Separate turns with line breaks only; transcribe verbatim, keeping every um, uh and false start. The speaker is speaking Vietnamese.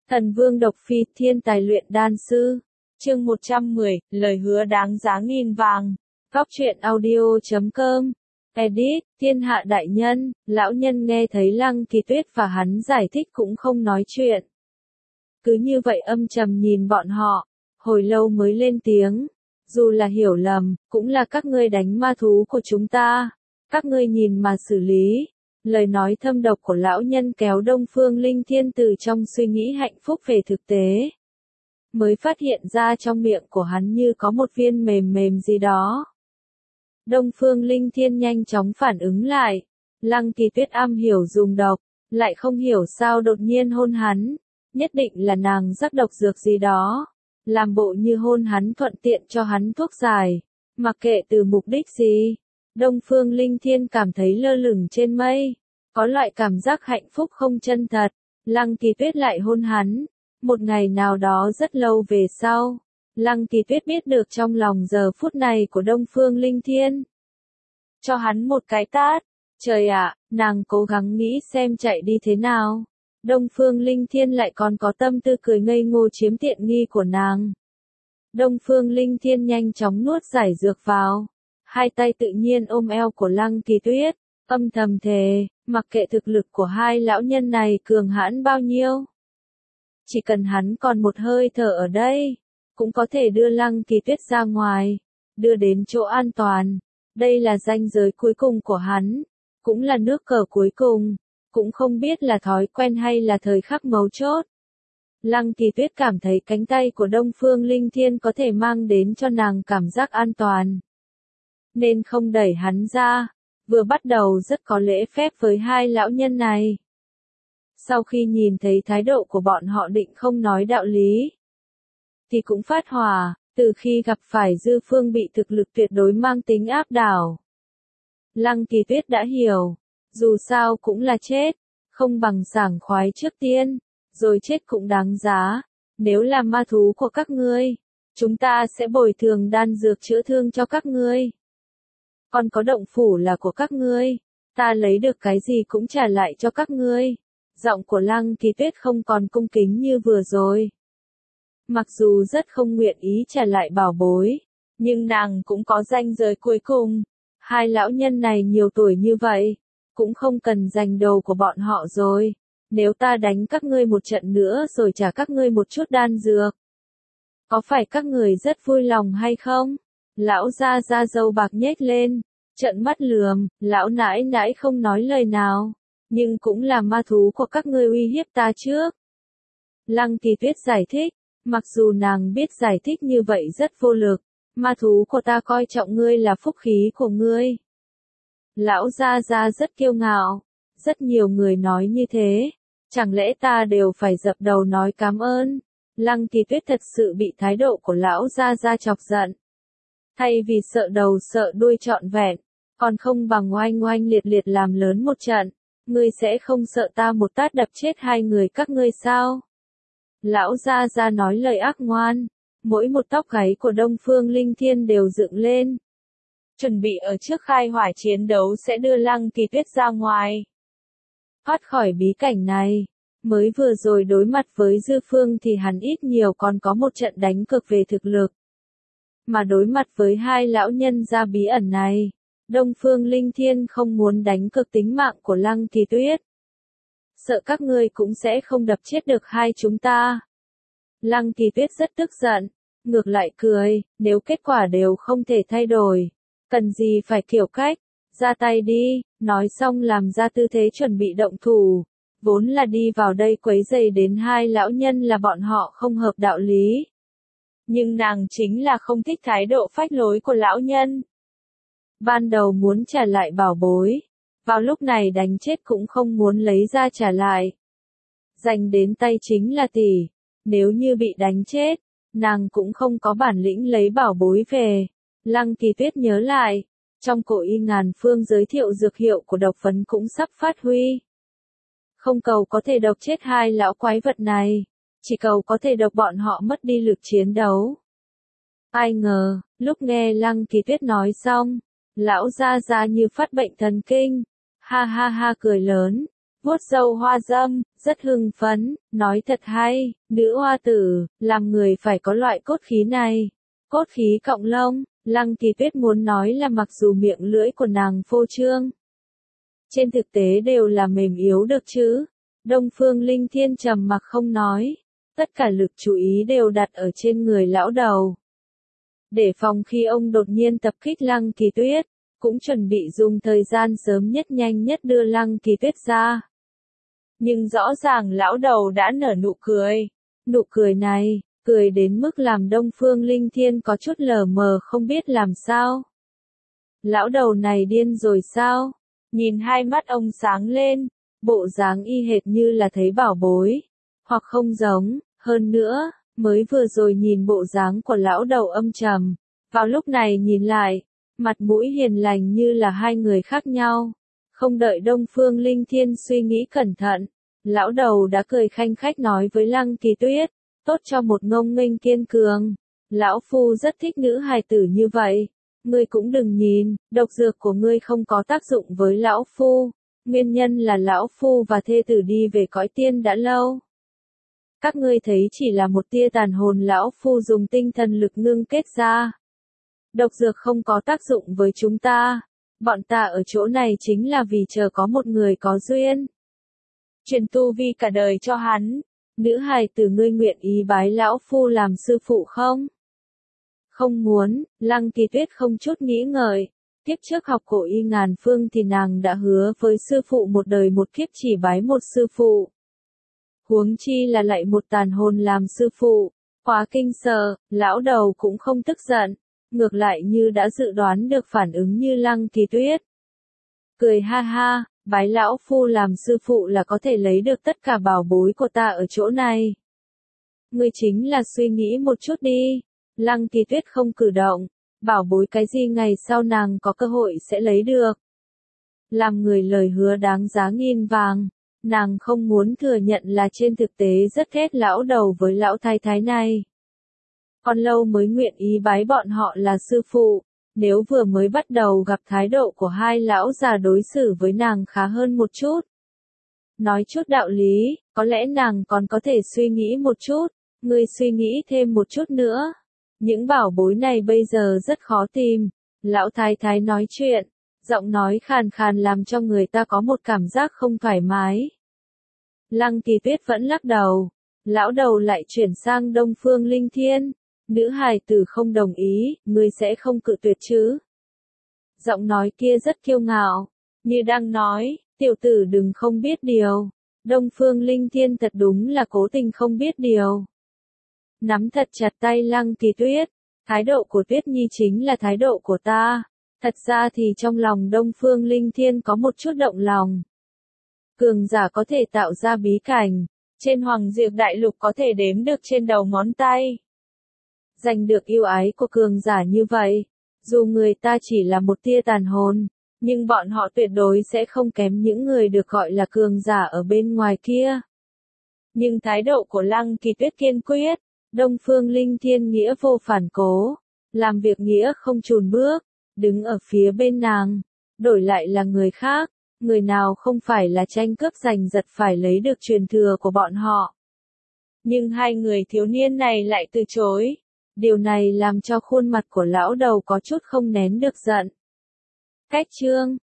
Thần Vương Độc Phi, thiên tài luyện đan sư. Chương một trăm mười, lời hứa đáng giá nghìn vàng. Góc truyện audio chấm com. Edit, thiên hạ đại nhân, lão nhân nghe thấy Lăng Kỳ Tuyết và hắn giải thích cũng không nói chuyện. Cứ như vậy âm trầm nhìn bọn họ, hồi lâu mới lên tiếng. Dù là hiểu lầm, cũng là các ngươi đánh ma thú của chúng ta. Các ngươi nhìn mà xử lý. Lời nói thâm độc của lão nhân kéo Đông Phương Linh Thiên từ trong suy nghĩ hạnh phúc về thực tế. Mới phát hiện ra trong miệng của hắn như có một viên mềm mềm gì đó. Đông Phương Linh Thiên nhanh chóng phản ứng lại. Lăng Kỳ Tuyết am hiểu dùng độc, lại không hiểu sao đột nhiên hôn hắn. Nhất định là nàng rắc độc dược gì đó. Làm bộ như hôn hắn thuận tiện cho hắn thuốc giải. Mặc kệ từ mục đích gì. Đông Phương Linh Thiên cảm thấy lơ lửng trên mây. Có loại cảm giác hạnh phúc không chân thật. Lăng Kỳ Tuyết lại hôn hắn. Một ngày nào đó rất lâu về sau. Lăng Kỳ Tuyết biết được trong lòng giờ phút này của Đông Phương Linh Thiên. Cho hắn một cái tát. Trời ạ, nàng cố gắng nghĩ xem chạy đi thế nào. Đông Phương Linh Thiên lại còn có tâm tư cười ngây ngô chiếm tiện nghi của nàng. Đông Phương Linh Thiên nhanh chóng nuốt giải dược vào. Hai tay tự nhiên ôm eo của Lăng Kỳ Tuyết, âm thầm thề, mặc kệ thực lực của hai lão nhân này cường hãn bao nhiêu. Chỉ cần hắn còn một hơi thở ở đây, cũng có thể đưa Lăng Kỳ Tuyết ra ngoài, đưa đến chỗ an toàn. Đây là ranh giới cuối cùng của hắn, cũng là nước cờ cuối cùng, cũng không biết là thói quen hay là thời khắc mấu chốt. Lăng Kỳ Tuyết cảm thấy cánh tay của Đông Phương Linh Thiên có thể mang đến cho nàng cảm giác an toàn. Nên không đẩy hắn ra, vừa bắt đầu rất có lễ phép với hai lão nhân này. Sau khi nhìn thấy thái độ của bọn họ định không nói đạo lý, thì cũng phát hỏa, từ khi gặp phải Dư Phương bị thực lực tuyệt đối mang tính áp đảo. Lăng Kỳ Tuyết đã hiểu, dù sao cũng là chết, không bằng sảng khoái trước tiên, rồi chết cũng đáng giá. Nếu là ma thú của các ngươi, chúng ta sẽ bồi thường đan dược chữa thương cho các ngươi. Còn có động phủ là của các ngươi, ta lấy được cái gì cũng trả lại cho các ngươi. Giọng của Lăng Kỳ Tuyết không còn cung kính như vừa rồi. Mặc dù rất không nguyện ý trả lại bảo bối, nhưng nàng cũng có ranh giới cuối cùng. Hai lão nhân này nhiều tuổi như vậy, cũng không cần giành đầu của bọn họ rồi. Nếu ta đánh các ngươi một trận nữa rồi trả các ngươi một chút đan dược, có phải các người rất vui lòng hay không? Lão gia gia râu bạc nhếch lên, trợn mắt lườm, lão nãi nãi không nói lời nào, nhưng cũng là ma thú của các ngươi uy hiếp ta trước. Lăng Kỳ Tuyết giải thích, mặc dù nàng biết giải thích như vậy rất vô lực, ma thú của ta coi trọng ngươi là phúc khí của ngươi. Lão gia gia rất kiêu ngạo, rất nhiều người nói như thế, chẳng lẽ ta đều phải dập đầu nói cảm ơn? Lăng Kỳ Tuyết thật sự bị thái độ của lão gia gia chọc giận. Thay vì sợ đầu sợ đuôi trọn vẹn, còn không bằng oanh oanh liệt liệt làm lớn một trận, ngươi sẽ không sợ ta một tát đập chết hai người các ngươi sao? Lão gia gia nói lời ác ngoan, mỗi một tóc gáy của Đông Phương Linh Thiên đều dựng lên. Chuẩn bị ở trước khai hỏa chiến đấu sẽ đưa Lăng Kỳ Tuyết ra ngoài. Thoát khỏi bí cảnh này, mới vừa rồi đối mặt với Dư Phương thì hắn ít nhiều còn có một trận đánh cực về thực lực. Mà đối mặt với hai lão nhân gia bí ẩn này, Đông Phương Linh Thiên không muốn đánh cực tính mạng của Lăng Kỳ Tuyết. Sợ các ngươi cũng sẽ không đập chết được hai chúng ta. Lăng Kỳ Tuyết rất tức giận, ngược lại cười, nếu kết quả đều không thể thay đổi, cần gì phải kiểu cách, ra tay đi, nói xong làm ra tư thế chuẩn bị động thủ. Vốn là đi vào đây quấy rầy đến hai lão nhân là bọn họ không hợp đạo lý. Nhưng nàng chính là không thích thái độ phách lối của lão nhân. Ban đầu muốn trả lại bảo bối, vào lúc này đánh chết cũng không muốn lấy ra trả lại. Giành đến tay chính là tỷ, nếu như bị đánh chết, nàng cũng không có bản lĩnh lấy bảo bối về. Lăng Kỳ Tuyết nhớ lại, trong cổ y ngàn phương giới thiệu dược hiệu của độc phấn cũng sắp phát huy. Không cầu có thể độc chết hai lão quái vật này, chỉ cầu có thể độc bọn họ mất đi lực chiến đấu. Ai ngờ, lúc nghe Lăng Kỳ Tuyết nói xong, lão gia gia như phát bệnh thần kinh, ha ha ha cười lớn, vuốt râu hoa dâm, rất hưng phấn, nói thật hay, nữ hoa tử, làm người phải có loại cốt khí này. Cốt khí cộng lông, Lăng Kỳ Tuyết muốn nói là mặc dù miệng lưỡi của nàng phô trương, trên thực tế đều là mềm yếu được chứ. Đông Phương Linh Thiên trầm mặc không nói, tất cả lực chú ý đều đặt ở trên người lão đầu. Để phòng khi ông đột nhiên tập kích Lăng Kỳ Tuyết, cũng chuẩn bị dùng thời gian sớm nhất nhanh nhất đưa Lăng Kỳ Tuyết ra. Nhưng rõ ràng lão đầu đã nở nụ cười. Nụ cười này, cười đến mức làm Đông Phương Linh Thiên có chút lờ mờ không biết làm sao. Lão đầu này điên rồi sao? Nhìn hai mắt ông sáng lên, bộ dáng y hệt như là thấy bảo bối, hoặc không giống, hơn nữa, mới vừa rồi nhìn bộ dáng của lão đầu âm trầm, vào lúc này nhìn lại, mặt mũi hiền lành như là hai người khác nhau. Không đợi Đông Phương Linh Thiên suy nghĩ cẩn thận, lão đầu đã cười khanh khách nói với Lăng Kỳ Tuyết, tốt cho một ngông nghênh kiên cường. Lão phu rất thích nữ hài tử như vậy. Ngươi cũng đừng nhìn, độc dược của ngươi không có tác dụng với lão phu. Nguyên nhân là lão phu và thê tử đi về cõi tiên đã lâu. Các ngươi thấy chỉ là một tia tàn hồn lão phu dùng tinh thần lực ngưng kết ra. Độc dược không có tác dụng với chúng ta. Bọn ta ở chỗ này chính là vì chờ có một người có duyên. Truyền tu vi cả đời cho hắn. Nữ hài tử ngươi nguyện ý bái lão phu làm sư phụ không? Không muốn, Lăng Kỳ Tuyết không chút nghĩ ngợi. Tiếp trước học cổ y ngàn phương thì nàng đã hứa với sư phụ một đời một kiếp chỉ bái một sư phụ. Huống chi là lại một tàn hồn làm sư phụ. Quá kinh sợ, lão đầu cũng không tức giận. Ngược lại như đã dự đoán được phản ứng như Lăng Kỳ Tuyết. Cười ha ha, bái lão phu làm sư phụ là có thể lấy được tất cả bảo bối của ta ở chỗ này. Ngươi chính là suy nghĩ một chút đi. Lăng Kỳ Tuyết không cử động, bảo bối cái gì ngày sau nàng có cơ hội sẽ lấy được. Làm người lời hứa đáng giá nghìn vàng, nàng không muốn thừa nhận là trên thực tế rất ghét lão đầu với lão thái thái này. Còn lâu mới nguyện ý bái bọn họ là sư phụ, nếu vừa mới bắt đầu gặp thái độ của hai lão già đối xử với nàng khá hơn một chút. Nói chút đạo lý, có lẽ nàng còn có thể suy nghĩ một chút, ngươi suy nghĩ thêm một chút nữa. Những bảo bối này bây giờ rất khó tìm. Lão thái thái nói chuyện, giọng nói khàn khàn làm cho người ta có một cảm giác không thoải mái. Lăng Kỳ Tuyết vẫn lắc đầu. Lão đầu lại chuyển sang Đông Phương Linh Thiên. Nữ hài tử không đồng ý, ngươi sẽ không cự tuyệt chứ? Giọng nói kia rất kiêu ngạo, như đang nói, tiểu tử đừng không biết điều. Đông Phương Linh Thiên thật đúng là cố tình không biết điều. Nắm thật chặt tay Lăng Kỳ Tuyết, thái độ của Tuyết Nhi chính là thái độ của ta. Thật ra thì trong lòng Đông Phương Linh Thiên có một chút động lòng. Cường giả có thể tạo ra bí cảnh, trên Hoàng Diệp Đại Lục có thể đếm được trên đầu ngón tay. Giành được yêu ái của cường giả như vậy, dù người ta chỉ là một tia tàn hồn, nhưng bọn họ tuyệt đối sẽ không kém những người được gọi là cường giả ở bên ngoài kia. Nhưng thái độ của Lăng Kỳ Tuyết kiên quyết, Đông Phương Linh Thiên nghĩa vô phản cố, làm việc nghĩa không chùn bước, đứng ở phía bên nàng, đổi lại là người khác, người nào không phải là tranh cướp giành giật phải lấy được truyền thừa của bọn họ. Nhưng hai người thiếu niên này lại từ chối. Điều này làm cho khuôn mặt của lão đầu có chút không nén được giận. Cách chương